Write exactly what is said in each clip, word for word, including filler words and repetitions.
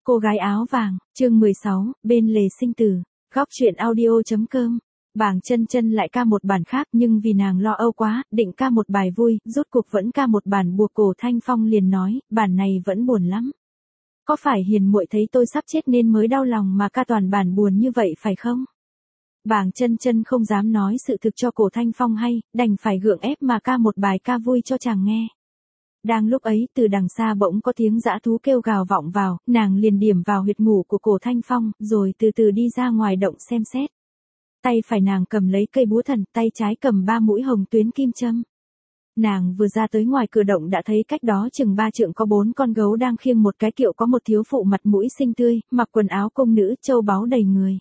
Cô gái áo vàng, chương mười sáu, bên lề sinh tử. Góc truyện audio.com. Bàng Chân Chân lại ca một bản khác, nhưng vì nàng lo âu quá, định ca một bài vui, rốt cuộc vẫn ca một bản buộc. Cổ Thanh Phong liền nói, bản này vẫn buồn lắm. Có phải hiền muội thấy tôi sắp chết nên mới đau lòng mà ca toàn bản buồn như vậy phải không? Bàng Chân Chân không dám nói sự thực cho Cổ Thanh Phong hay, đành phải gượng ép mà ca một bài ca vui cho chàng nghe. Đang lúc ấy, từ đằng xa bỗng có tiếng dã thú kêu gào vọng vào, nàng liền điểm vào huyệt ngủ của Cổ Thanh Phong, rồi từ từ đi ra ngoài động xem xét. Tay phải nàng cầm lấy cây búa thần, tay trái cầm ba mũi hồng tuyến kim châm. Nàng vừa ra tới ngoài cửa động đã thấy cách đó chừng ba trượng có bốn con gấu đang khiêng một cái kiệu, có một thiếu phụ mặt mũi xinh tươi, mặc quần áo công nữ, châu báu đầy người.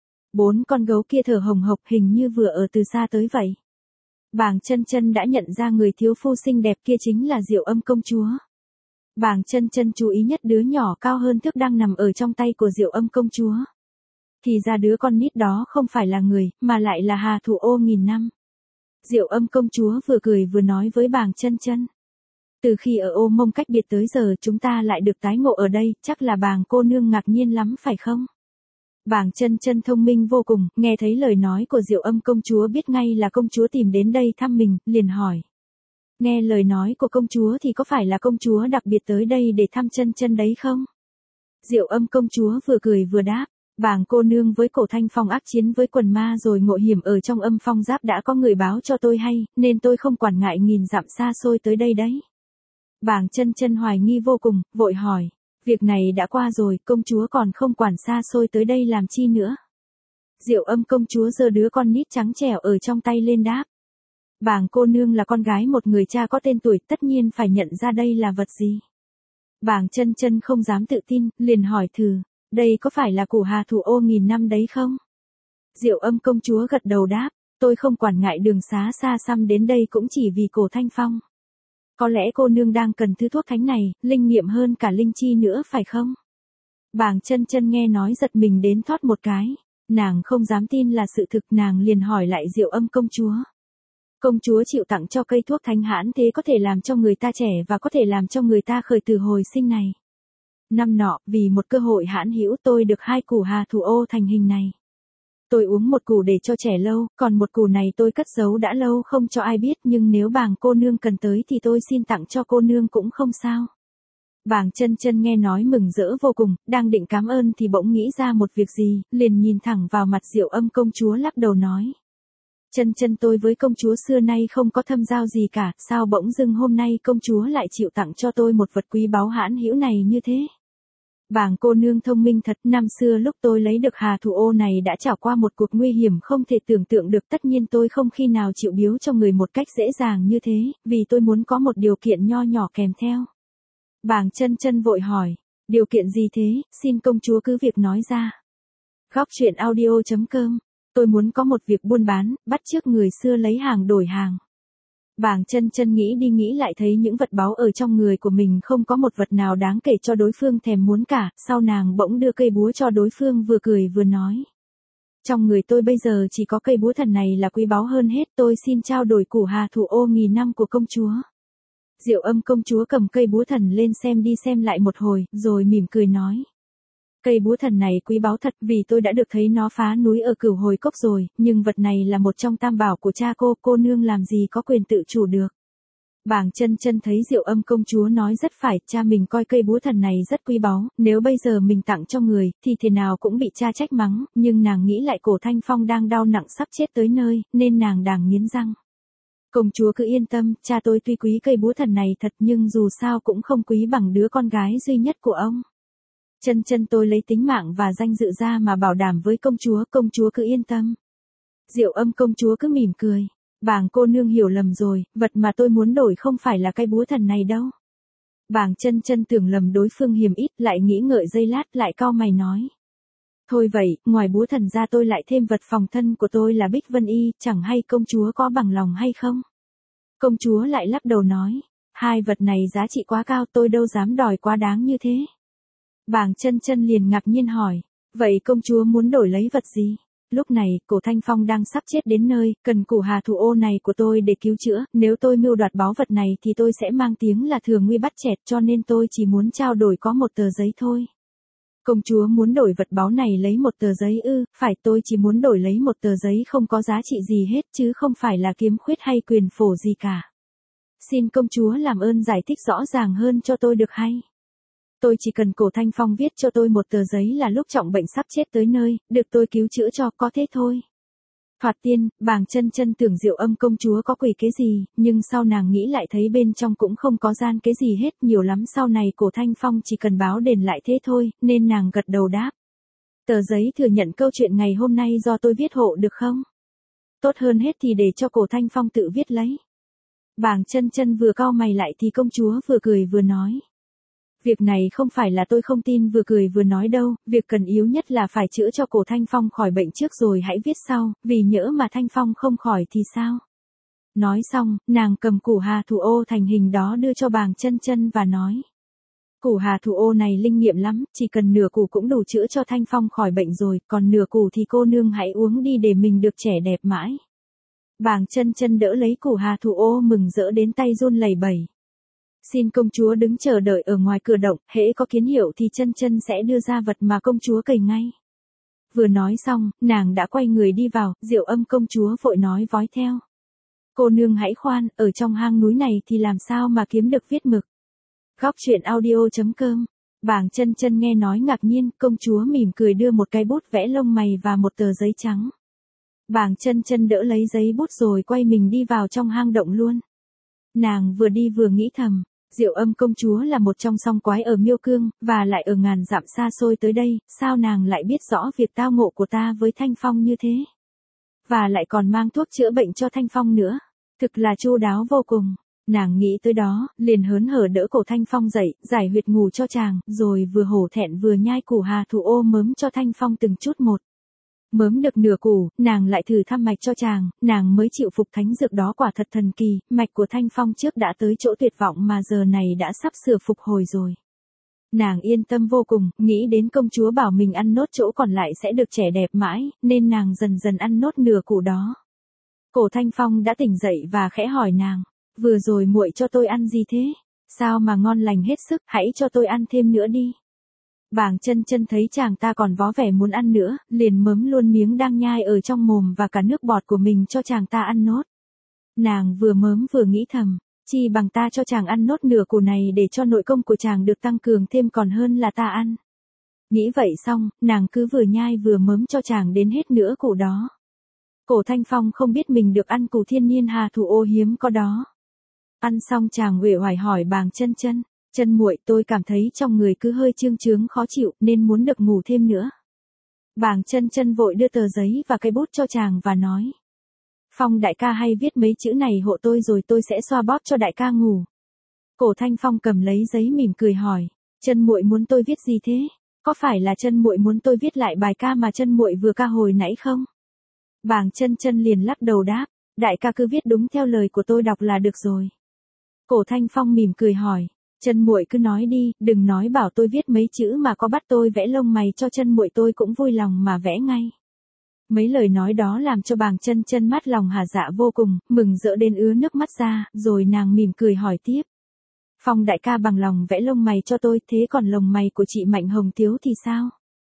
Bốn con gấu kia thở hồng hộc, hình như vừa ở từ xa tới vậy. Bàng Chân Chân đã nhận ra người thiếu phu xinh đẹp kia chính là Diệu Âm công chúa. Bàng Chân Chân chú ý nhất đứa nhỏ cao hơn thước đang nằm ở trong tay của Diệu Âm công chúa. Thì ra đứa con nít đó không phải là người, mà lại là Hà Thủ Ô nghìn năm. Diệu Âm công chúa vừa cười vừa nói với Bàng Chân Chân. Từ khi ở Ô Mông cách biệt tới giờ chúng ta lại được tái ngộ ở đây, chắc là Bàng cô nương ngạc nhiên lắm phải không? Bàng Chân Chân thông minh vô cùng, nghe thấy lời nói của Diệu Âm công chúa biết ngay là công chúa tìm đến đây thăm mình, liền hỏi. Nghe lời nói của công chúa thì có phải là công chúa đặc biệt tới đây để thăm Chân Chân đấy không? Diệu Âm công chúa vừa cười vừa đáp. Bàng cô nương với Cổ Thanh Phong ác chiến với quần ma rồi ngộ hiểm ở trong Âm Phong Giáp đã có người báo cho tôi hay, nên tôi không quản ngại nghìn dặm xa xôi tới đây đấy. Bàng Chân Chân hoài nghi vô cùng, vội hỏi. Việc này đã qua rồi, công chúa còn không quản xa xôi tới đây làm chi nữa. Diệu Âm công chúa giơ đứa con nít trắng trẻo ở trong tay lên đáp. Bàng cô nương là con gái một người cha có tên tuổi, tất nhiên phải nhận ra đây là vật gì. Bàng Chân Chân không dám tự tin, liền hỏi thử, đây có phải là củ Hà Thủ Ô nghìn năm đấy không? Diệu Âm công chúa gật đầu đáp, tôi không quản ngại đường xá xa xăm đến đây cũng chỉ vì Cổ Thanh Phong. Có lẽ cô nương đang cần thứ thuốc thánh này, linh nghiệm hơn cả linh chi nữa phải không? Bàng Chân Chân nghe nói giật mình đến thoát một cái, nàng không dám tin là sự thực, nàng liền hỏi lại Diệu Âm công chúa. Công chúa chịu tặng cho cây thuốc thánh hãn thế có thể làm cho người ta trẻ và có thể làm cho người ta khởi tử hồi sinh này. Năm nọ, vì một cơ hội hãn hữu tôi được hai củ Hà Thủ Ô thành hình này. Tôi uống một củ để cho trẻ lâu, còn một củ này tôi cất giấu đã lâu không cho ai biết, nhưng nếu Bàng cô nương cần tới thì tôi xin tặng cho cô nương cũng không sao. Bàng Chân Chân nghe nói mừng rỡ vô cùng, đang định cảm ơn thì bỗng nghĩ ra một việc gì, liền nhìn thẳng vào mặt Diệu Âm công chúa lắc đầu nói. Chân Chân tôi với công chúa xưa nay không có thâm giao gì cả, sao bỗng dưng hôm nay công chúa lại chịu tặng cho tôi một vật quý báu hãn hữu này như thế? Bàng cô nương thông minh thật, năm xưa lúc tôi lấy được Hà Thủ Ô này đã trải qua một cuộc nguy hiểm không thể tưởng tượng được, tất nhiên tôi không khi nào chịu biếu cho người một cách dễ dàng như thế, vì tôi muốn có một điều kiện nho nhỏ kèm theo. Bàng Chân Chân vội hỏi, điều kiện gì thế, xin công chúa cứ việc nói ra. Góc truyện audio.com, tôi muốn có một việc buôn bán, bắt chước người xưa lấy hàng đổi hàng. Bàng Chân Chân nghĩ đi nghĩ lại thấy những vật báu ở trong người của mình không có một vật nào đáng kể cho đối phương thèm muốn cả, sau nàng bỗng đưa cây búa cho đối phương vừa cười vừa nói. Trong người tôi bây giờ chỉ có cây búa thần này là quý báu hơn hết, tôi xin trao đổi củ Hà Thủ Ô nghìn năm của công chúa. Diệu Âm công chúa cầm cây búa thần lên xem đi xem lại một hồi, rồi mỉm cười nói. Cây búa thần này quý báu thật, vì tôi đã được thấy nó phá núi ở Cửu Hồi Cốc rồi, nhưng vật này là một trong tam bảo của cha cô, cô nương làm gì có quyền tự chủ được. Bàng Chân Chân thấy Diệu Âm công chúa nói rất phải, cha mình coi cây búa thần này rất quý báu, nếu bây giờ mình tặng cho người, thì thế nào cũng bị cha trách mắng, nhưng nàng nghĩ lại Cổ Thanh Phong đang đau nặng sắp chết tới nơi, nên nàng đàng nghiến răng. Công chúa cứ yên tâm, cha tôi tuy quý cây búa thần này thật nhưng dù sao cũng không quý bằng đứa con gái duy nhất của ông. Chân Chân tôi lấy tính mạng và danh dự ra mà bảo đảm với công chúa, công chúa cứ yên tâm. Diệu Âm công chúa cứ mỉm cười. Bàng cô nương hiểu lầm rồi, vật mà tôi muốn đổi không phải là cây búa thần này đâu. Bàng Chân Chân tưởng lầm đối phương hiềm ít, lại nghĩ ngợi giây lát lại cau mày nói. Thôi vậy, ngoài búa thần ra tôi lại thêm vật phòng thân của tôi là Bích Vân Y, chẳng hay công chúa có bằng lòng hay không? Công chúa lại lắc đầu nói, hai vật này giá trị quá cao, tôi đâu dám đòi quá đáng như thế. Bàng Chân Chân liền ngạc nhiên hỏi, vậy công chúa muốn đổi lấy vật gì? Lúc này, Cổ Thanh Phong đang sắp chết đến nơi, cần củ Hà Thủ Ô này của tôi để cứu chữa, nếu tôi mưu đoạt báu vật này thì tôi sẽ mang tiếng là thừa nguy bắt chẹt, cho nên tôi chỉ muốn trao đổi có một tờ giấy thôi. Công chúa muốn đổi vật báu này lấy một tờ giấy ư? Phải, tôi chỉ muốn đổi lấy một tờ giấy không có giá trị gì hết chứ không phải là kiếm khuyết hay quyền phổ gì cả. Xin công chúa làm ơn giải thích rõ ràng hơn cho tôi được hay? Tôi chỉ cần Cổ Thanh Phong viết cho tôi một tờ giấy là lúc trọng bệnh sắp chết tới nơi, được tôi cứu chữa cho, có thế thôi. Thoạt tiên, Bàng Chân Chân tưởng Diệu Âm công chúa có quỷ kế gì, nhưng sau nàng nghĩ lại thấy bên trong cũng không có gian kế gì hết, nhiều lắm sau này Cổ Thanh Phong chỉ cần báo đền lại thế thôi, nên nàng gật đầu đáp. Tờ giấy thừa nhận câu chuyện ngày hôm nay do tôi viết hộ được không? Tốt hơn hết thì để cho Cổ Thanh Phong tự viết lấy. Bàng Chân Chân vừa cau mày lại thì công chúa vừa cười vừa nói. Việc này không phải là tôi không tin vừa cười vừa nói đâu, việc cần yếu nhất là phải chữa cho Cổ Thanh Phong khỏi bệnh trước rồi hãy viết sau, vì nhỡ mà Thanh Phong không khỏi thì sao? Nói xong, nàng cầm củ hà thủ ô thành hình đó đưa cho Bàng Chân Chân và nói. Củ hà thủ ô này linh nghiệm lắm, chỉ cần nửa củ cũng đủ chữa cho Thanh Phong khỏi bệnh rồi, còn nửa củ thì cô nương hãy uống đi để mình được trẻ đẹp mãi. Bàng Chân Chân đỡ lấy củ hà thủ ô mừng rỡ đến tay run lẩy bẩy. Xin công chúa đứng chờ đợi ở ngoài cửa động, hễ có kiến hiệu thì Chân Chân sẽ đưa ra vật mà công chúa cầy ngay. Vừa nói xong, nàng đã quay người đi vào, Diệu Âm công chúa vội nói vói theo. Cô nương hãy khoan, ở trong hang núi này thì làm sao mà kiếm được viết mực. Góc truyện audio chấm com. Bàng Chân Chân nghe nói ngạc nhiên, công chúa mỉm cười đưa một cái bút vẽ lông mày và một tờ giấy trắng. Bàng Chân Chân đỡ lấy giấy bút rồi quay mình đi vào trong hang động luôn. Nàng vừa đi vừa nghĩ thầm, Diệu Âm công chúa là một trong song quái ở Miêu Cương, và lại ở ngàn dặm xa xôi tới đây, sao nàng lại biết rõ việc tao ngộ của ta với Thanh Phong như thế? Và lại còn mang thuốc chữa bệnh cho Thanh Phong nữa, thực là chu đáo vô cùng. Nàng nghĩ tới đó, liền hớn hở đỡ Cổ Thanh Phong dậy, giải huyệt ngủ cho chàng, rồi vừa hổ thẹn vừa nhai củ hà thủ ô mớm cho Thanh Phong từng chút một. Mớm được nửa củ, nàng lại thử thăm mạch cho chàng, nàng mới chịu phục thánh dược đó quả thật thần kỳ, mạch của Thanh Phong trước đã tới chỗ tuyệt vọng mà giờ này đã sắp sửa phục hồi rồi. Nàng yên tâm vô cùng, nghĩ đến công chúa bảo mình ăn nốt chỗ còn lại sẽ được trẻ đẹp mãi, nên nàng dần dần ăn nốt nửa củ đó. Cổ Thanh Phong đã tỉnh dậy và khẽ hỏi nàng, vừa rồi muội cho tôi ăn gì thế? Sao mà ngon lành hết sức, hãy cho tôi ăn thêm nữa đi. Bàng Chân Chân thấy chàng ta còn vó vẻ muốn ăn nữa, liền mớm luôn miếng đang nhai ở trong mồm và cả nước bọt của mình cho chàng ta ăn nốt. Nàng vừa mớm vừa nghĩ thầm, chi bằng ta cho chàng ăn nốt nửa củ này để cho nội công của chàng được tăng cường thêm còn hơn là ta ăn. Nghĩ vậy xong, nàng cứ vừa nhai vừa mớm cho chàng đến hết nửa củ đó. Cổ Thanh Phong không biết mình được ăn củ thiên niên hà thủ ô hiếm có đó. Ăn xong chàng uể oải hỏi Bàng Chân Chân. Chân muội, tôi cảm thấy trong người cứ hơi trương trướng khó chịu nên muốn được ngủ thêm nữa. Bàng Chân Chân vội đưa tờ giấy và cái bút cho chàng và nói. Phong đại ca hay viết mấy chữ này hộ tôi rồi tôi sẽ xoa bóp cho đại ca ngủ. Cổ Thanh Phong cầm lấy giấy mỉm cười hỏi. Chân muội muốn tôi viết gì thế? Có phải là chân muội muốn tôi viết lại bài ca mà chân muội vừa ca hồi nãy không? Bàng Chân Chân liền lắc đầu đáp. Đại ca cứ viết đúng theo lời của tôi đọc là được rồi. Cổ Thanh Phong mỉm cười hỏi. Chân muội cứ nói đi, đừng nói bảo tôi viết mấy chữ mà có bắt tôi vẽ lông mày cho chân muội tôi cũng vui lòng mà vẽ ngay. Mấy lời nói đó làm cho Bàng Chân Chân mắt lòng hà dạ vô cùng, mừng rỡ đến ứa nước mắt ra, rồi nàng mỉm cười hỏi tiếp. Phong đại ca bằng lòng vẽ lông mày cho tôi, thế còn lông mày của chị Mạnh Hồng Tiếu thì sao?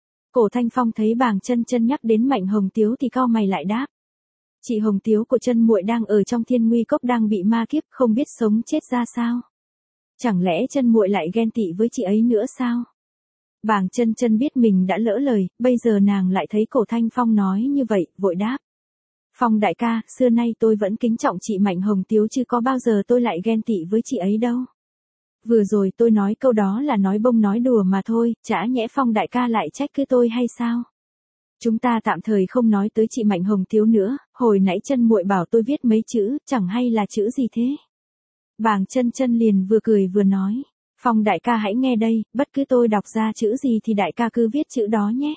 Cổ Thanh Phong thấy Bàng Chân Chân nhắc đến Mạnh Hồng Tiếu thì cau mày lại đáp. Chị Hồng Tiếu của chân muội đang ở trong thiên nguy cốc đang bị ma kiếp không biết sống chết ra sao? Chẳng lẽ chân muội lại ghen tị với chị ấy nữa sao? Bàng Chân Chân biết mình đã lỡ lời, bây giờ nàng lại thấy Cổ Thanh Phong nói như vậy, vội đáp. Phong đại ca, xưa nay tôi vẫn kính trọng chị Mạnh Hồng Tiếu chứ có bao giờ tôi lại ghen tị với chị ấy đâu. Vừa rồi tôi nói câu đó là nói bông nói đùa mà thôi, chả nhẽ Phong đại ca lại trách cứ tôi hay sao? Chúng ta tạm thời không nói tới chị Mạnh Hồng Tiếu nữa, hồi nãy chân muội bảo tôi viết mấy chữ, chẳng hay là chữ gì thế? Bàng Chân Chân liền vừa cười vừa nói. Phong đại ca hãy nghe đây, bất cứ tôi đọc ra chữ gì thì đại ca cứ viết chữ đó nhé.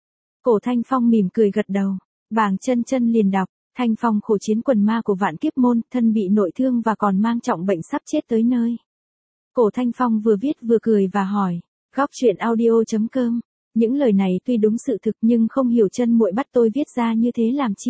Cổ Thanh Phong mỉm cười gật đầu. Bàng Chân Chân liền đọc. Thanh Phong khổ chiến quần ma của vạn kiếp môn, thân bị nội thương và còn mang trọng bệnh sắp chết tới nơi. Cổ Thanh Phong vừa viết vừa cười và hỏi. Góc truyện audio chấm com. Những lời này tuy đúng sự thực nhưng không hiểu chân muội bắt tôi viết ra như thế làm chi.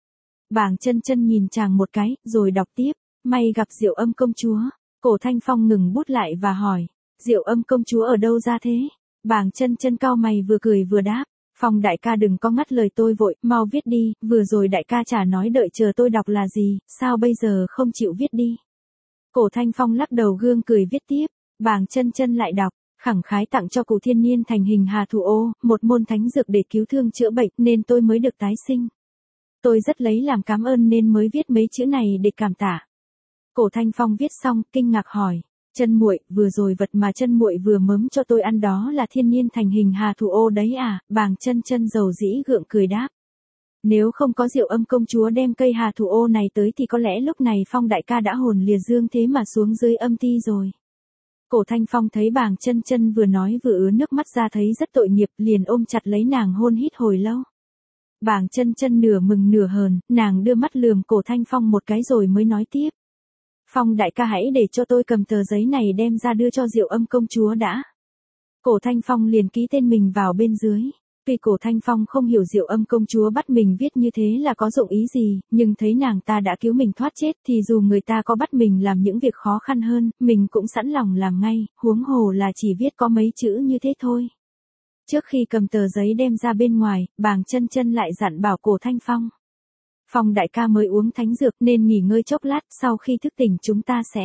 Bàng Chân Chân nhìn chàng một cái, rồi đọc tiếp. May gặp Diệu Âm công chúa. Cổ Thanh Phong ngừng bút lại và hỏi. Diệu Âm công chúa ở đâu ra thế? Bàng Chân Chân cau mày vừa cười vừa đáp, Phong đại ca đừng có ngắt lời tôi vội, mau viết đi, vừa rồi đại ca chả nói đợi chờ tôi đọc là gì, sao bây giờ không chịu viết đi. Cổ Thanh Phong lắc đầu gương cười viết tiếp, Bàng Chân Chân lại đọc, khẳng khái tặng cho cụ thiên niên thành hình hà thủ ô, một môn thánh dược để cứu thương chữa bệnh nên tôi mới được tái sinh. Tôi rất lấy làm cảm ơn nên mới viết mấy chữ này để cảm tạ. Cổ Thanh Phong viết xong, kinh ngạc hỏi, Chân muội, vừa rồi vật mà Chân muội vừa mớm cho tôi ăn đó là thiên niên thành hình hà thủ ô đấy à? Bàng Chân Chân dầu dĩ gượng cười đáp. Nếu không có Diệu Âm công chúa đem cây hà thủ ô này tới thì có lẽ lúc này Phong đại ca đã hồn lìa dương thế mà xuống dưới âm ti rồi. Cổ Thanh Phong thấy Bàng Chân Chân vừa nói vừa ứa nước mắt ra thấy rất tội nghiệp, liền ôm chặt lấy nàng hôn hít hồi lâu. Bàng Chân Chân nửa mừng nửa hờn, nàng đưa mắt lườm Cổ Thanh Phong một cái rồi mới nói tiếp. Phong đại ca hãy để cho tôi cầm tờ giấy này đem ra đưa cho Diệu Âm công chúa đã. Cổ Thanh Phong liền ký tên mình vào bên dưới. Tuy Cổ Thanh Phong không hiểu Diệu Âm công chúa bắt mình viết như thế là có dụng ý gì, nhưng thấy nàng ta đã cứu mình thoát chết thì dù người ta có bắt mình làm những việc khó khăn hơn, mình cũng sẵn lòng làm ngay, huống hồ là chỉ viết có mấy chữ như thế thôi. Trước khi cầm tờ giấy đem ra bên ngoài, Bàng Chân Chân lại dặn bảo Cổ Thanh Phong. Phong đại ca mới uống thánh dược nên nghỉ ngơi chốc lát, sau khi thức tỉnh chúng ta sẽ.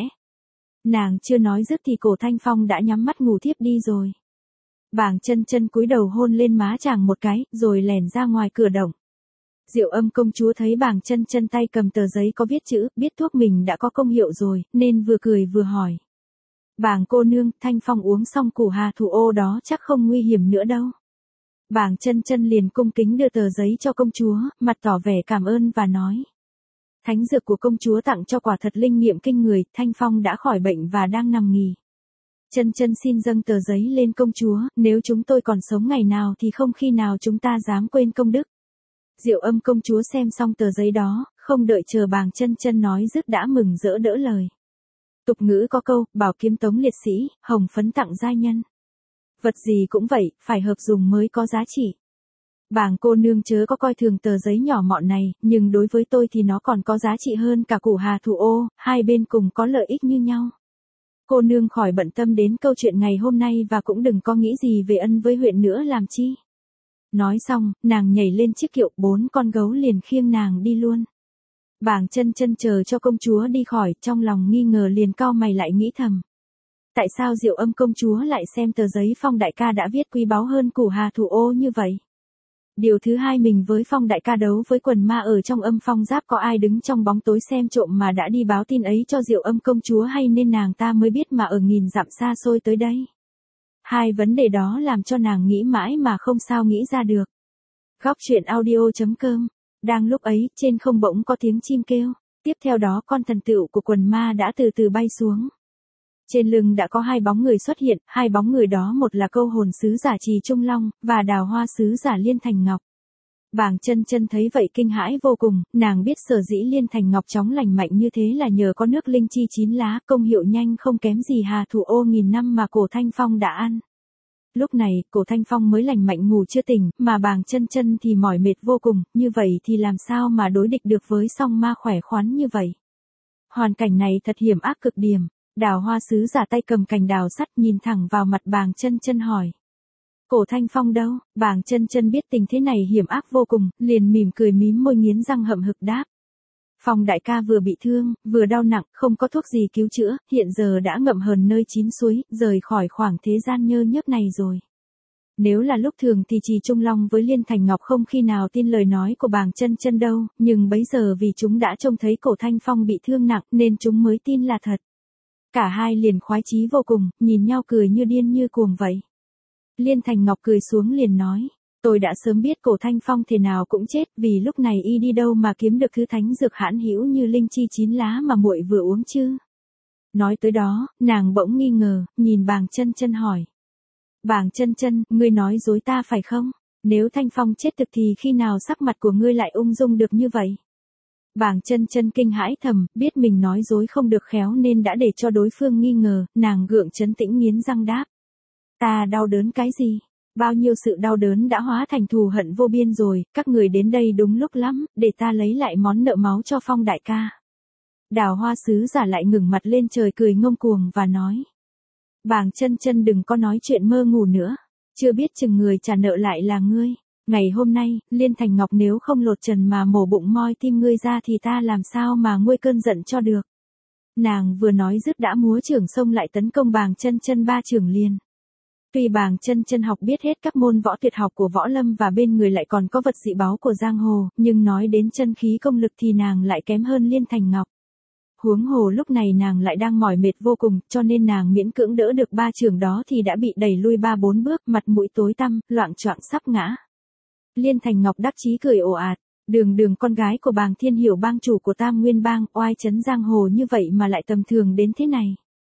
Nàng chưa nói dứt thì Cổ Thanh Phong đã nhắm mắt ngủ thiếp đi rồi. Bàng Chân Chân cúi đầu hôn lên má chàng một cái, rồi lèn ra ngoài cửa động. Diệu Âm công chúa thấy Bàng Chân Chân tay cầm tờ giấy có viết chữ, biết thuốc mình đã có công hiệu rồi, nên vừa cười vừa hỏi. Bàng cô nương, Thanh Phong uống xong củ hà thủ ô đó chắc không nguy hiểm nữa đâu. Bàng Chân Chân liền cung kính đưa tờ giấy cho công chúa, mặt tỏ vẻ cảm ơn và nói. Thánh dược của công chúa tặng cho quả thật linh nghiệm kinh người, Thanh Phong đã khỏi bệnh và đang nằm nghỉ. Chân Chân xin dâng tờ giấy lên công chúa, nếu chúng tôi còn sống ngày nào thì không khi nào chúng ta dám quên công đức. Diệu Âm công chúa xem xong tờ giấy đó, không đợi chờ Bàng Chân Chân nói dứt đã mừng rỡ đỡ lời. Tục ngữ có câu, bảo kiếm tống liệt sĩ, hồng phấn tặng giai nhân. Vật gì cũng vậy, phải hợp dùng mới có giá trị. Bàng cô nương chớ có coi thường tờ giấy nhỏ mọn này, nhưng đối với tôi thì nó còn có giá trị hơn cả củ hà thủ ô, hai bên cùng có lợi ích như nhau. Cô nương khỏi bận tâm đến câu chuyện ngày hôm nay và cũng đừng có nghĩ gì về ân với huyện nữa làm chi. Nói xong, nàng nhảy lên chiếc kiệu, bốn con gấu liền khiêng nàng đi luôn. Bàng Chân Chân chờ cho công chúa đi khỏi, trong lòng nghi ngờ liền cau mày lại nghĩ thầm. Tại sao Diệu Âm công chúa lại xem tờ giấy Phong đại ca đã viết quý báu hơn củ hà thủ ô như vậy? Điều thứ hai, mình với Phong đại ca đấu với quần ma ở trong Âm Phong Giáp, có ai đứng trong bóng tối xem trộm mà đã đi báo tin ấy cho Diệu Âm công chúa hay nên nàng ta mới biết mà ở nghìn dặm xa xôi tới đây? Hai vấn đề đó làm cho nàng nghĩ mãi mà không sao nghĩ ra được. Góc truyện audio chấm com. Đang lúc ấy, trên không bỗng có tiếng chim kêu, tiếp theo đó con thần tựu của quần ma đã từ từ bay xuống. Trên lưng đã có hai bóng người xuất hiện, hai bóng người đó một là câu hồn sứ giả Trì Trung Long, và đào hoa sứ giả Liên Thành Ngọc. Bàng Chân Chân thấy vậy kinh hãi vô cùng, nàng biết sở dĩ Liên Thành Ngọc chóng lành mạnh như thế là nhờ có nước linh chi chín lá, công hiệu nhanh không kém gì hà thủ ô nghìn năm mà Cổ Thanh Phong đã ăn. Lúc này, Cổ Thanh Phong mới lành mạnh ngủ chưa tỉnh, mà Bàng Chân Chân thì mỏi mệt vô cùng, như vậy thì làm sao mà đối địch được với song ma khỏe khoắn như vậy. Hoàn cảnh này thật hiểm ác cực điểm. Đào hoa sứ giả tay cầm cành đào sắt nhìn thẳng vào mặt Bàng Chân Chân hỏi. Cổ Thanh Phong đâu? Bàng Chân Chân biết tình thế này hiểm ác vô cùng, liền mỉm cười mím môi nghiến răng hậm hực đáp. Phong đại ca vừa bị thương, vừa đau nặng, không có thuốc gì cứu chữa, hiện giờ đã ngậm hờn nơi chín suối, rời khỏi khoảng thế gian nhơ nhớp này rồi. Nếu là lúc thường thì Trì Trung Long với Liên Thành Ngọc không khi nào tin lời nói của Bàng Chân Chân đâu, nhưng bấy giờ vì chúng đã trông thấy Cổ Thanh Phong bị thương nặng nên chúng mới tin là thật. Cả hai liền khoái chí vô cùng, nhìn nhau cười như điên như cuồng vậy. Liên Thành Ngọc cười xuống liền nói, tôi đã sớm biết Cổ Thanh Phong thế nào cũng chết, vì lúc này y đi đâu mà kiếm được thứ thánh dược hãn hữu như linh chi chín lá mà muội vừa uống chứ. Nói tới đó, nàng bỗng nghi ngờ, nhìn Bàng Chân Chân hỏi. Bàng Chân Chân, ngươi nói dối ta phải không? Nếu Thanh Phong chết thực thì khi nào sắc mặt của ngươi lại ung dung được như vậy? Bàng Chân Chân kinh hãi thầm, biết mình nói dối không được khéo nên đã để cho đối phương nghi ngờ, nàng gượng trấn tĩnh nghiến răng đáp. Ta đau đớn cái gì? Bao nhiêu sự đau đớn đã hóa thành thù hận vô biên rồi, các người đến đây đúng lúc lắm, để ta lấy lại món nợ máu cho Phong đại ca. Đào hoa sứ giả lại ngừng mặt lên trời cười ngông cuồng và nói. Bàng Chân Chân đừng có nói chuyện mơ ngủ nữa. chưa biết chừng người trả nợ lại là ngươi. Ngày hôm nay, Liên Thành Ngọc nếu không lột trần mà mổ bụng moi tim ngươi ra thì ta làm sao mà nguôi cơn giận cho được. Nàng vừa nói dứt đã múa chưởng xông lại tấn công Bàng Chân Chân ba chưởng liền. Tuy Bàng Chân Chân học biết hết các môn võ tuyệt học của võ lâm và bên người lại còn có vật dị báu của giang hồ, nhưng nói đến chân khí công lực thì nàng lại kém hơn Liên Thành Ngọc. Huống hồ lúc này nàng lại đang mỏi mệt vô cùng, cho nên nàng miễn cưỡng đỡ được ba chưởng đó thì đã bị đẩy lui ba bốn bước, mặt mũi tối tăm, loạng choạng sắp ngã. Liên Thành Ngọc đắc chí cười ồ ạt, Đường Đường con gái của Bàng Thiên Hiểu bang chủ của Tam Nguyên bang, oai chấn giang hồ như vậy mà lại tầm thường đến thế này.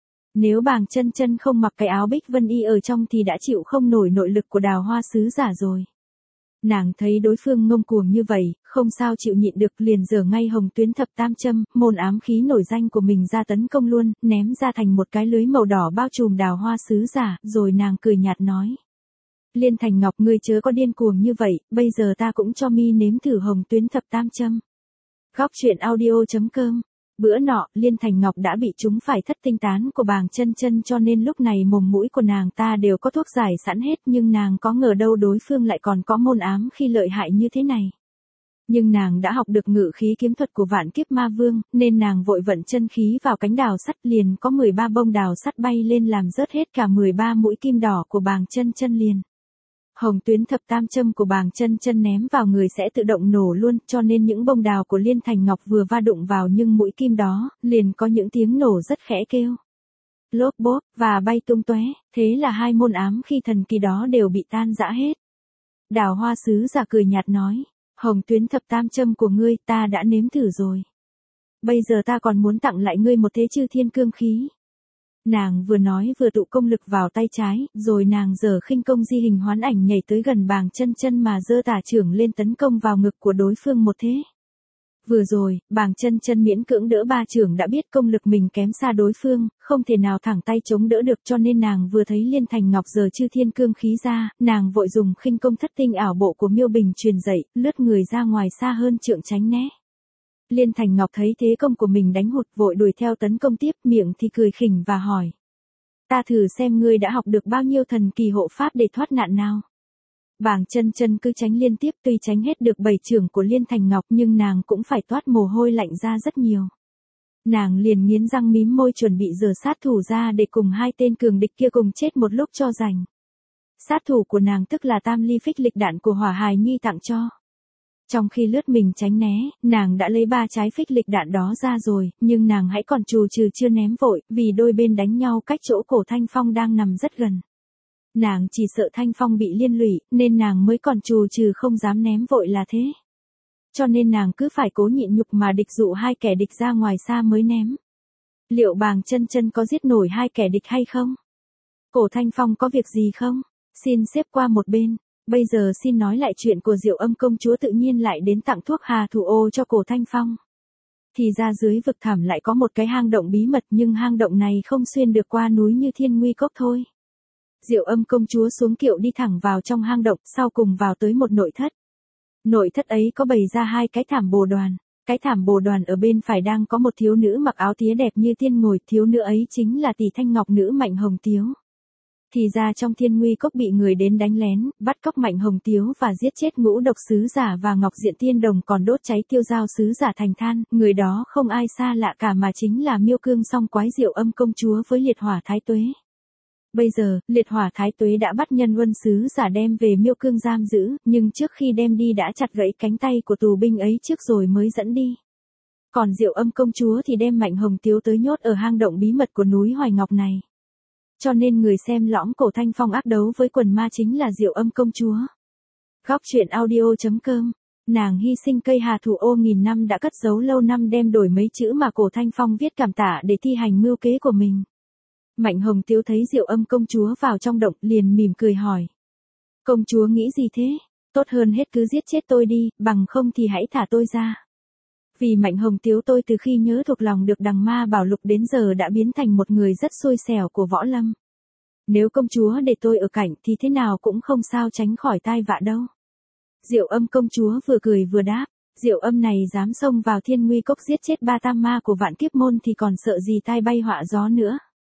Nếu Bàng Chân Chân không mặc cái áo Bích Vân Y ở trong thì đã chịu không nổi nội lực của Đào Hoa sứ giả rồi. Nàng thấy đối phương ngông cuồng như vậy, không sao chịu nhịn được, liền giở ngay Hồng Tuyến Thập Tam Châm, môn ám khí nổi danh của mình ra tấn công luôn, ném ra thành một cái lưới màu đỏ bao trùm Đào Hoa sứ giả, rồi nàng cười nhạt nói: Liên Thành Ngọc, ngươi chớ có điên cuồng như vậy, bây giờ ta cũng cho mi nếm thử Hồng Tuyến Thập Tam Châm. Góc truyện audio chấm com. Bữa nọ, Liên Thành Ngọc đã bị trúng phải thất tinh tán của Bàng Chân Chân, cho nên lúc này mồm mũi của nàng ta đều có thuốc giải sẵn hết, nhưng nàng có ngờ đâu đối phương lại còn có môn ám khi lợi hại như thế này. Nhưng nàng đã học được ngự khí kiếm thuật của Vạn Kiếp Ma Vương, nên nàng vội vận chân khí vào cánh đào sắt, liền có mười ba bông đào sắt bay lên làm rớt hết cả mười ba mũi kim đỏ của Bàng Chân Chân liền. Hồng Tuyến Thập Tam Châm của Bàng Chân Chân ném vào người sẽ tự động nổ luôn, cho nên những bông đào của Liên Thành Ngọc vừa va đụng vào nhưng mũi kim đó, liền có những tiếng nổ rất khẽ kêu. Lốp bốp, và bay tung tóe, thế là hai môn ám khi thần kỳ đó đều bị tan rã hết. Đào Hoa sứ giả cười nhạt nói: Hồng Tuyến Thập Tam Châm của ngươi ta đã nếm thử rồi. Bây giờ ta còn muốn tặng lại ngươi một thế chư thiên cương khí. Nàng vừa nói vừa tụ công lực vào tay trái, rồi nàng giở khinh công di hình hoán ảnh nhảy tới gần Bàng Chân Chân mà giơ tả chưởng lên tấn công vào ngực của đối phương một thế. Vừa rồi, Bàng Chân Chân miễn cưỡng đỡ ba chưởng đã biết công lực mình kém xa đối phương, không thể nào thẳng tay chống đỡ được, cho nên nàng vừa thấy Liên Thành Ngọc giở chư thiên cương khí ra, nàng vội dùng khinh công thất tinh ảo bộ của Miêu Bình truyền dạy, lướt người ra ngoài xa hơn trượng tránh né. Liên Thành Ngọc thấy thế công của mình đánh hụt, vội đuổi theo tấn công tiếp, miệng thì cười khỉnh và hỏi: Ta thử xem ngươi đã học được bao nhiêu thần kỳ hộ pháp để thoát nạn nào. Bàng Chân Chân cứ tránh liên tiếp, tuy tránh hết được bảy chưởng của Liên Thành Ngọc nhưng nàng cũng phải toát mồ hôi lạnh ra rất nhiều. Nàng liền nghiến răng mím môi chuẩn bị giở sát thủ ra để cùng hai tên cường địch kia cùng chết một lúc cho rành. Sát thủ của nàng tức là tam ly phích lịch đạn của Hỏa Hài Nhi tặng cho. Trong khi lướt mình tránh né, nàng đã lấy ba trái phích lịch đạn đó ra rồi, nhưng nàng hãy còn trù trừ chưa ném vội, vì đôi bên đánh nhau cách chỗ cổ Thanh Phong đang nằm rất gần. Nàng chỉ sợ Thanh Phong bị liên lụy, nên nàng mới còn trù trừ không dám ném vội là thế. Cho nên nàng cứ phải cố nhịn nhục mà địch dụ hai kẻ địch ra ngoài xa mới ném. Liệu Bàng Chân Chân có giết nổi hai kẻ địch hay không? Cổ Thanh Phong có việc gì không? Xin xếp qua một bên. Bây giờ xin nói lại chuyện của Diệu Âm công chúa tự nhiên lại đến tặng thuốc hà thủ ô cho cổ Thanh Phong. Thì ra dưới vực thẳm lại có một cái hang động bí mật, nhưng hang động này không xuyên được qua núi như Thiên Nguy Cốc thôi. Diệu Âm công chúa xuống kiệu đi thẳng vào trong hang động, sau cùng vào tới một nội thất. Nội thất ấy có bày ra hai cái thảm bồ đoàn. Cái thảm bồ đoàn ở bên phải đang có một thiếu nữ mặc áo tía đẹp như tiên ngồi, thiếu nữ ấy chính là Tỷ Thanh Ngọc nữ Mạnh Hồng Tiếu. Thì ra trong Thiên Nguy Cốc bị người đến đánh lén, bắt cóc Mạnh Hồng Tiếu và giết chết Ngũ Độc sứ giả và Ngọc Diện Tiên Đồng, còn đốt cháy Tiêu Giao sứ giả thành than, người đó không ai xa lạ cả mà chính là Miêu Cương song quái Diệu Âm công chúa với Liệt Hỏa Thái Tuế. Bây giờ, Liệt Hỏa Thái Tuế đã bắt Nhân Huân sứ giả đem về Miêu Cương giam giữ, nhưng trước khi đem đi đã chặt gãy cánh tay của tù binh ấy trước rồi mới dẫn đi. Còn Diệu Âm công chúa thì đem Mạnh Hồng Tiếu tới nhốt ở hang động bí mật của núi Hoài Ngọc này. Cho nên người xem lõm cổ Thanh Phong ác đấu với quần ma chính là Diệu Âm công chúa. Góc truyện audio chấm com. Nàng hy sinh cây hà thủ ô nghìn năm đã cất giấu lâu năm, đem đổi mấy chữ mà cổ Thanh Phong viết cảm tạ để thi hành mưu kế của mình. Mạnh Hồng Tiếu thấy Diệu Âm công chúa vào trong động liền mỉm cười hỏi: Công chúa nghĩ gì thế? Tốt hơn hết cứ giết chết tôi đi, bằng không thì hãy thả tôi ra. Vì Mạnh Hồng Tiếu tôi từ khi nhớ thuộc lòng được đằng ma bảo lục đến giờ đã biến thành một người rất xui xẻo của võ lâm. Nếu công chúa để tôi ở cạnh thì thế nào cũng không sao tránh khỏi tai vạ đâu. Diệu Âm công chúa vừa cười vừa đáp: Diệu Âm này dám xông vào Thiên Nguy Cốc giết chết ba tam ma của Vạn Kiếp môn thì còn sợ gì tai bay họa gió nữa.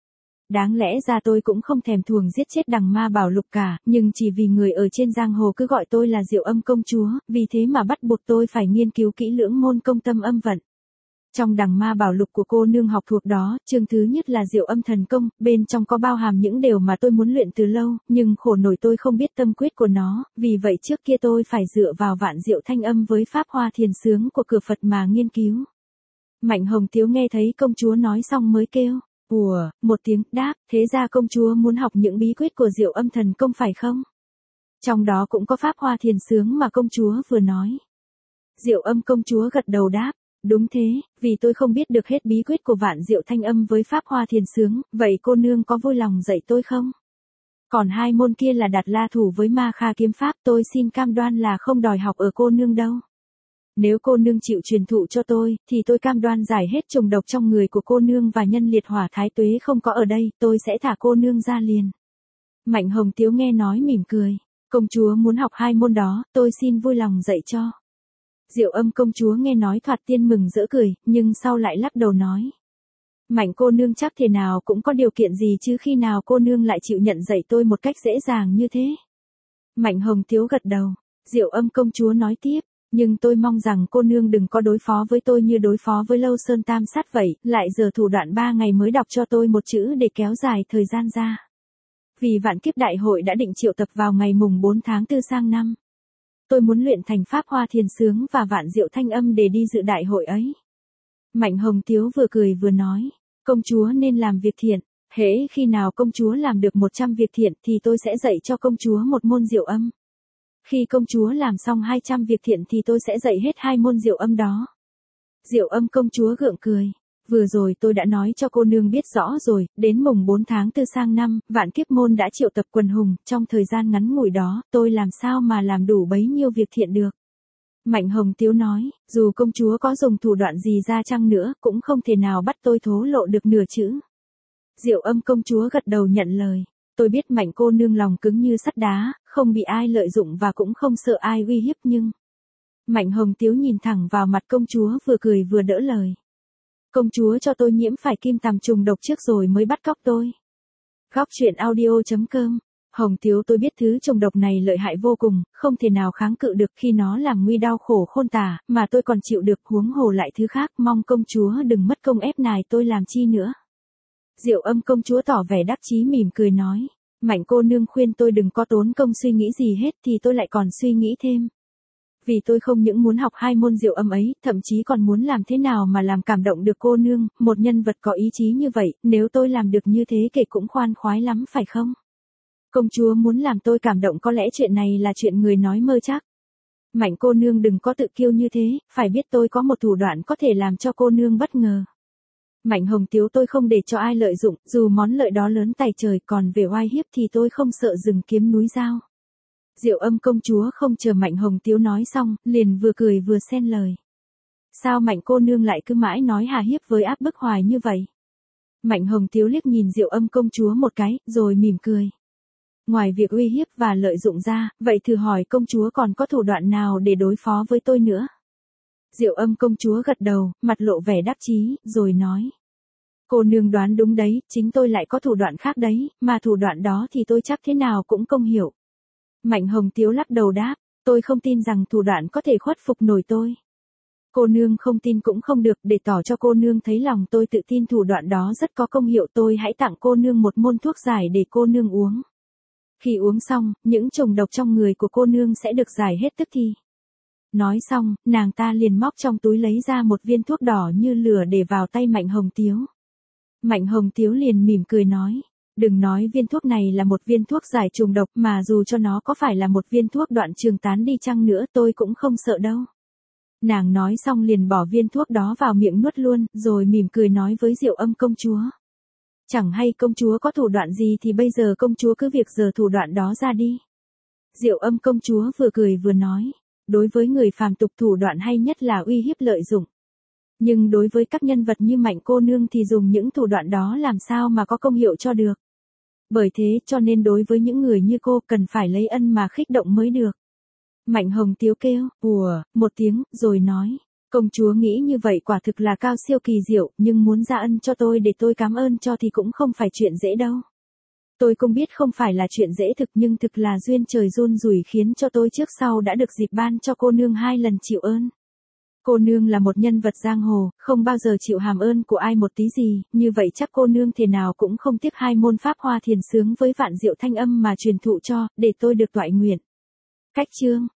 Đáng lẽ ra tôi cũng không thèm thuồng giết chết đằng ma bảo lục cả, nhưng chỉ vì người ở trên giang hồ cứ gọi tôi là Diệu Âm công chúa, vì thế mà bắt buộc tôi phải nghiên cứu kỹ lưỡng môn công tâm âm vận. Trong đằng ma bảo lục của cô nương học thuộc đó, chương thứ nhất là Diệu Âm thần công, bên trong có bao hàm những điều mà tôi muốn luyện từ lâu, nhưng khổ nổi tôi không biết tâm quyết của nó, vì vậy trước kia tôi phải dựa vào vạn diệu thanh âm với pháp hoa thiền sướng của cửa Phật mà nghiên cứu. Mạnh Hồng Tiếu nghe thấy công chúa nói xong mới kêu, ùa, một tiếng, đáp, thế ra công chúa muốn học những bí quyết của Diệu Âm thần công phải không? Trong đó cũng có pháp hoa thiền sướng mà công chúa vừa nói. Diệu Âm công chúa gật đầu đáp, đúng thế, vì tôi không biết được hết bí quyết của vạn diệu thanh âm với pháp hoa thiền sướng, vậy cô nương có vui lòng dạy tôi không? Còn hai môn kia là Đạt La thủ với Ma Kha kiếm pháp, tôi xin cam đoan là không đòi học ở cô nương đâu. Nếu cô nương chịu truyền thụ cho tôi, thì tôi cam đoan giải hết trùng độc trong người của cô nương và nhân liệt hỏa thái tuế không có ở đây, tôi sẽ thả cô nương ra liền. Mạnh Hồng Tiếu nghe nói mỉm cười, công chúa muốn học hai môn đó, tôi xin vui lòng dạy cho. Diệu Âm công chúa nghe nói thoạt tiên mừng rỡ cười, nhưng sau lại lắc đầu nói. Mạnh cô nương chắc thế nào cũng có điều kiện gì chứ khi nào cô nương lại chịu nhận dạy tôi một cách dễ dàng như thế. Mạnh Hồng Tiếu gật đầu, Diệu Âm công chúa nói tiếp, nhưng tôi mong rằng cô nương đừng có đối phó với tôi như đối phó với Lâu Sơn Tam Sát vậy, lại giờ thủ đoạn ba ngày mới đọc cho tôi một chữ để kéo dài thời gian ra. Vì vạn kiếp đại hội đã định triệu tập vào ngày mùng bốn tháng tư sang năm. Tôi muốn luyện thành pháp hoa thiền sướng và vạn diệu thanh âm để đi dự đại hội ấy. Mạnh Hồng Tiếu vừa cười vừa nói, công chúa nên làm việc thiện, hễ khi nào công chúa làm được một trăm việc thiện thì tôi sẽ dạy cho công chúa một môn diệu âm. Khi công chúa làm xong hai trăm việc thiện thì tôi sẽ dạy hết hai môn diệu âm đó. Diệu Âm công chúa gượng cười. Vừa rồi tôi đã nói cho cô nương biết rõ rồi, đến mùng bốn tháng tư sang năm, vạn kiếp môn đã triệu tập quần hùng, trong thời gian ngắn ngủi đó, tôi làm sao mà làm đủ bấy nhiêu việc thiện được. Mạnh Hồng Tiếu nói, dù công chúa có dùng thủ đoạn gì ra chăng nữa, cũng không thể nào bắt tôi thố lộ được nửa chữ. Diệu Âm công chúa gật đầu nhận lời. Tôi biết Mạnh cô nương lòng cứng như sắt đá, không bị ai lợi dụng và cũng không sợ ai uy hiếp nhưng... Mạnh Hồng Tiếu nhìn thẳng vào mặt công chúa vừa cười vừa đỡ lời. Công chúa cho tôi nhiễm phải kim tằm trùng độc trước rồi mới bắt cóc tôi. Góc truyện audio chấm com. Hồng Tiếu tôi biết thứ trùng độc này lợi hại vô cùng, không thể nào kháng cự được khi nó làm nguy đau khổ khôn tả, mà tôi còn chịu được huống hồ lại thứ khác, mong công chúa đừng mất công ép nài tôi làm chi nữa. Diệu Âm công chúa tỏ vẻ đắc chí mỉm cười nói, Mạnh cô nương khuyên tôi đừng có tốn công suy nghĩ gì hết thì tôi lại còn suy nghĩ thêm. Vì tôi không những muốn học hai môn diệu âm ấy, thậm chí còn muốn làm thế nào mà làm cảm động được cô nương, một nhân vật có ý chí như vậy, nếu tôi làm được như thế kể cũng khoan khoái lắm phải không? Công chúa muốn làm tôi cảm động có lẽ chuyện này là chuyện người nói mơ chắc. Mạnh cô nương đừng có tự kiêu như thế, phải biết tôi có một thủ đoạn có thể làm cho cô nương bất ngờ. Mạnh Hồng Tiếu tôi không để cho ai lợi dụng, dù món lợi đó lớn tài trời, còn về oai hiếp thì tôi không sợ rừng kiếm núi dao. Diệu Âm công chúa không chờ Mạnh Hồng Tiếu nói xong, liền vừa cười vừa xen lời. Sao Mạnh cô nương lại cứ mãi nói hà hiếp với áp bức hoài như vậy? Mạnh Hồng Tiếu liếc nhìn Diệu Âm công chúa một cái, rồi mỉm cười. Ngoài việc uy hiếp và lợi dụng ra, vậy thử hỏi công chúa còn có thủ đoạn nào để đối phó với tôi nữa? Diệu Âm công chúa gật đầu, mặt lộ vẻ đắc chí, rồi nói. Cô nương đoán đúng đấy, chính tôi lại có thủ đoạn khác đấy, mà thủ đoạn đó thì tôi chắc thế nào cũng không hiểu. Mạnh Hồng Tiếu lắc đầu đáp, tôi không tin rằng thủ đoạn có thể khuất phục nổi tôi. Cô nương không tin cũng không được, để tỏ cho cô nương thấy lòng tôi tự tin thủ đoạn đó rất có công hiệu, tôi hãy tặng cô nương một môn thuốc giải để cô nương uống. Khi uống xong, những trùng độc trong người của cô nương sẽ được giải hết tức thì. Nói xong, nàng ta liền móc trong túi lấy ra một viên thuốc đỏ như lửa để vào tay Mạnh Hồng Tiếu. Mạnh Hồng Tiếu liền mỉm cười nói, đừng nói viên thuốc này là một viên thuốc giải trùng độc mà dù cho nó có phải là một viên thuốc đoạn trường tán đi chăng nữa tôi cũng không sợ đâu. Nàng nói xong liền bỏ viên thuốc đó vào miệng nuốt luôn, rồi mỉm cười nói với Diệu Âm công chúa. Chẳng hay công chúa có thủ đoạn gì thì bây giờ công chúa cứ việc giở thủ đoạn đó ra đi. Diệu Âm công chúa vừa cười vừa nói, đối với người phàm tục thủ đoạn hay nhất là uy hiếp lợi dụng. Nhưng đối với các nhân vật như Mạnh cô nương thì dùng những thủ đoạn đó làm sao mà có công hiệu cho được. Bởi thế cho nên đối với những người như cô cần phải lấy ân mà khích động mới được. Mạnh Hồng Tiếu kêu, ùa, một tiếng, rồi nói, Công chúa nghĩ như vậy quả thực là cao siêu kỳ diệu, nhưng muốn ra ân cho tôi để tôi cảm ơn cho thì cũng không phải chuyện dễ đâu. Tôi cũng biết không phải là chuyện dễ thực nhưng thực là duyên trời run rủi khiến cho tôi trước sau đã được dịp ban cho cô nương hai lần chịu ơn. Cô nương là một nhân vật giang hồ, không bao giờ chịu hàm ơn của ai một tí gì, như vậy chắc cô nương thế nào cũng không tiếc hai môn pháp hoa thiền sướng với vạn diệu thanh âm mà truyền thụ cho, để tôi được toại nguyện. Cách chương